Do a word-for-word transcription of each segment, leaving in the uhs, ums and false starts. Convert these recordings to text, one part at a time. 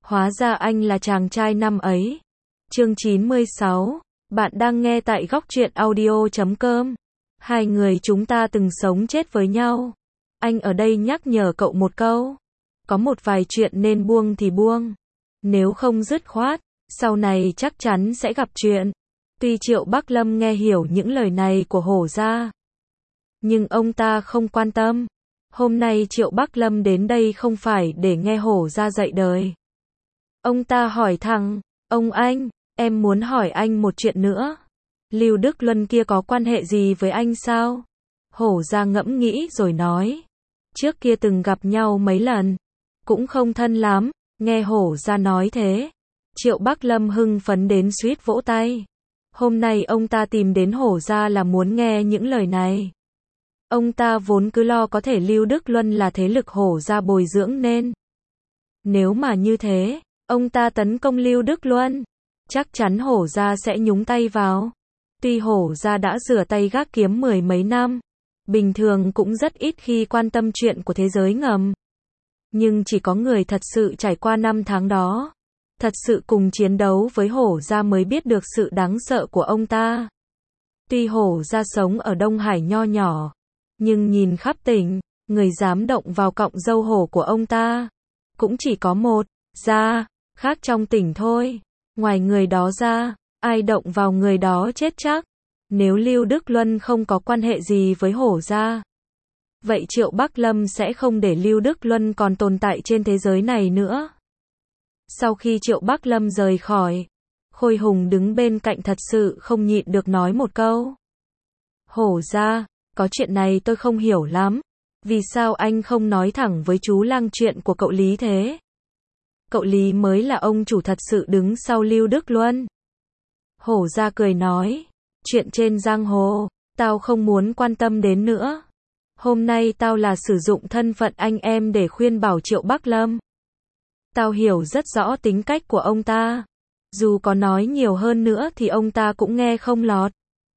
Hóa ra anh là chàng trai năm ấy. Chương chín mươi sáu. Bạn đang nghe tại góc truyện audio chấm com. Hai người chúng ta từng sống chết với nhau. Anh ở đây nhắc nhở cậu một câu. Có một vài chuyện nên buông thì buông. Nếu không dứt khoát, sau này chắc chắn sẽ gặp chuyện. Tuy Triệu Bắc Lâm nghe hiểu những lời này của Hổ gia, nhưng ông ta không quan tâm. Hôm nay Triệu Bắc Lâm đến đây không phải để nghe Hổ gia dạy đời. Ông ta hỏi thẳng, ông anh, em muốn hỏi anh một chuyện nữa. Lưu Đức Luân kia có quan hệ gì với anh sao? Hổ gia ngẫm nghĩ rồi nói, trước kia từng gặp nhau mấy lần, cũng không thân lắm. Nghe Hổ gia nói thế, Triệu Bắc Lâm hưng phấn đến suýt vỗ tay. Hôm nay ông ta tìm đến Hổ gia là muốn nghe những lời này. Ông ta vốn cứ lo có thể Lưu Đức Luân là thế lực Hổ gia bồi dưỡng nên. Nếu mà như thế, ông ta tấn công Lưu Đức Luân, chắc chắn Hổ gia sẽ nhúng tay vào. Tuy Hổ gia đã rửa tay gác kiếm mười mấy năm, bình thường cũng rất ít khi quan tâm chuyện của thế giới ngầm. Nhưng chỉ có người thật sự trải qua năm tháng đó, thật sự cùng chiến đấu với Hổ gia mới biết được sự đáng sợ của ông ta. Tuy Hổ gia sống ở Đông Hải nho nhỏ, nhưng nhìn khắp tỉnh, người dám động vào cọng râu hổ của ông ta cũng chỉ có một gia khác trong tỉnh thôi. Ngoài người đó ra, ai động vào người đó chết chắc. Nếu Lưu Đức Luân không có quan hệ gì với Hổ gia, vậy Triệu Bắc Lâm sẽ không để Lưu Đức Luân còn tồn tại trên thế giới này nữa. Sau khi Triệu Bắc Lâm rời khỏi, Khôi Hùng đứng bên cạnh thật sự không nhịn được nói một câu. Hổ gia, có chuyện này tôi không hiểu lắm. Vì sao anh không nói thẳng với chú Lang chuyện của cậu Lý thế? Cậu Lý mới là ông chủ thật sự đứng sau Lưu Đức Luân. Hổ gia cười nói, chuyện trên giang hồ, tao không muốn quan tâm đến nữa. Hôm nay tao là sử dụng thân phận anh em để khuyên bảo Triệu Bắc Lâm. Tao hiểu rất rõ tính cách của ông ta. Dù có nói nhiều hơn nữa thì ông ta cũng nghe không lọt.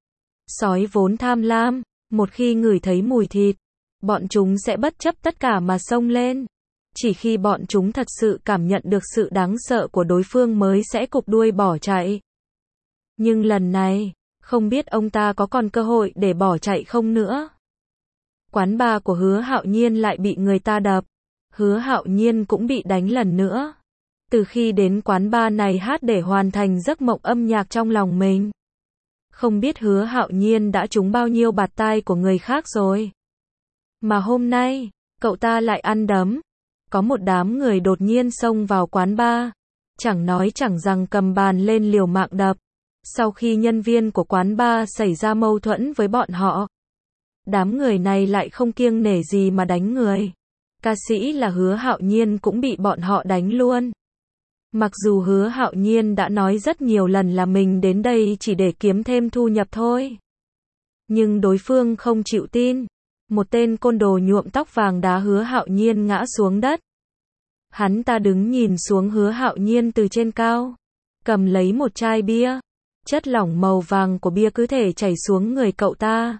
Sói vốn tham lam, một khi ngửi thấy mùi thịt, bọn chúng sẽ bất chấp tất cả mà xông lên. Chỉ khi bọn chúng thật sự cảm nhận được sự đáng sợ của đối phương mới sẽ cụp đuôi bỏ chạy. Nhưng lần này, không biết ông ta có còn cơ hội để bỏ chạy không nữa. Quán bar của Hứa Hạo Nhiên lại bị người ta đập. Hứa Hạo Nhiên cũng bị đánh lần nữa. Từ khi đến quán bar này hát để hoàn thành giấc mộng âm nhạc trong lòng mình. Không biết Hứa Hạo Nhiên đã trúng bao nhiêu bạt tai của người khác rồi. Mà hôm nay, cậu ta lại ăn đấm. Có một đám người đột nhiên xông vào quán bar. Chẳng nói chẳng rằng cầm bàn lên liều mạng đập. Sau khi nhân viên của quán bar xảy ra mâu thuẫn với bọn họ, đám người này lại không kiêng nể gì mà đánh người. Ca sĩ là Hứa Hạo Nhiên cũng bị bọn họ đánh luôn. Mặc dù Hứa Hạo Nhiên đã nói rất nhiều lần là mình đến đây chỉ để kiếm thêm thu nhập thôi, nhưng đối phương không chịu tin. Một tên côn đồ nhuộm tóc vàng đá Hứa Hạo Nhiên ngã xuống đất. Hắn ta đứng nhìn xuống Hứa Hạo Nhiên từ trên cao, cầm lấy một chai bia. Chất lỏng màu vàng của bia cứ thể chảy xuống người cậu ta.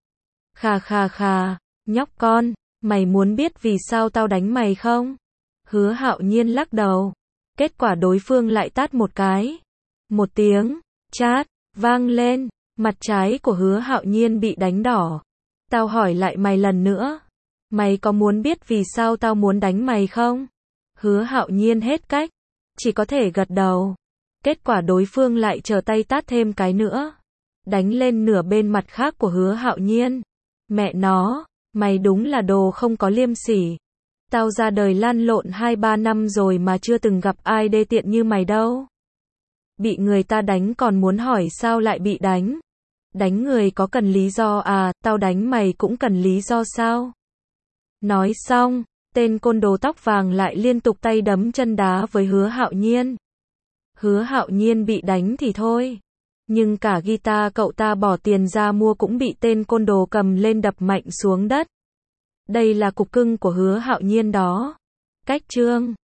Khà khà khà, nhóc con, mày muốn biết vì sao tao đánh mày không? Hứa Hạo Nhiên lắc đầu. Kết quả đối phương lại tát một cái. Một tiếng chát vang lên, mặt trái của Hứa Hạo Nhiên bị đánh đỏ. Tao hỏi lại mày lần nữa, mày có muốn biết vì sao tao muốn đánh mày không? Hứa Hạo Nhiên hết cách, chỉ có thể gật đầu. Kết quả đối phương lại trở tay tát thêm cái nữa, đánh lên nửa bên mặt khác của Hứa Hạo Nhiên. Mẹ nó, mày đúng là đồ không có liêm sỉ. Tao ra đời lăn lộn hai ba năm rồi mà chưa từng gặp ai đê tiện như mày đâu. Bị người ta đánh còn muốn hỏi sao lại bị đánh. Đánh người có cần lý do à, tao đánh mày cũng cần lý do sao? Nói xong, tên côn đồ tóc vàng lại liên tục tay đấm chân đá với Hứa Hạo Nhiên. Hứa Hạo Nhiên bị đánh thì thôi, nhưng cả guitar cậu ta bỏ tiền ra mua cũng bị tên côn đồ cầm lên đập mạnh xuống đất. Đây là cục cưng của Hứa Hạo Nhiên đó. Cách chương